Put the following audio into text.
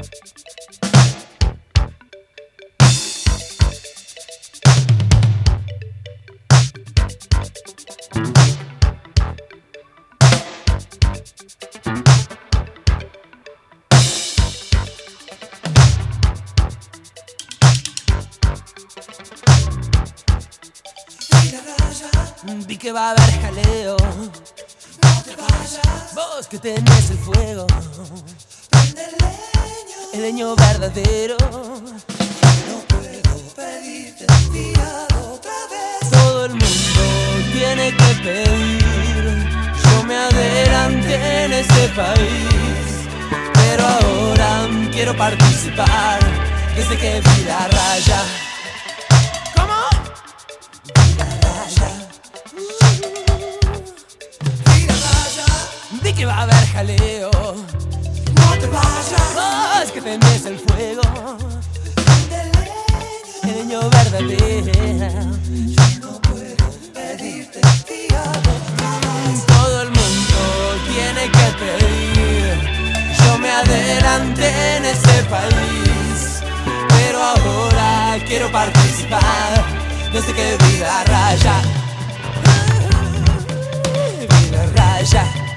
Vi que va a haber jaleo. No te vayas. Vos que tenés el fuego, Prende el leño verdadero. no puedo pedirte fiado otra vez. Todo el mundo tiene que pedir. Yo me adelanté en este país, pero ahora quiero participar desde que vi la raya. ¿Cómo? Vi la raya. Vi que va a haber jaleo. No te vayas. Vos que tenés el fuego, Prende el leño verdadero. no puedo pedirte fiado otra vez. Todo el mundo tiene que pedir. Yo me adelanté en este país, pero ahora quiero participar desde que vi la raya. Vi la raya.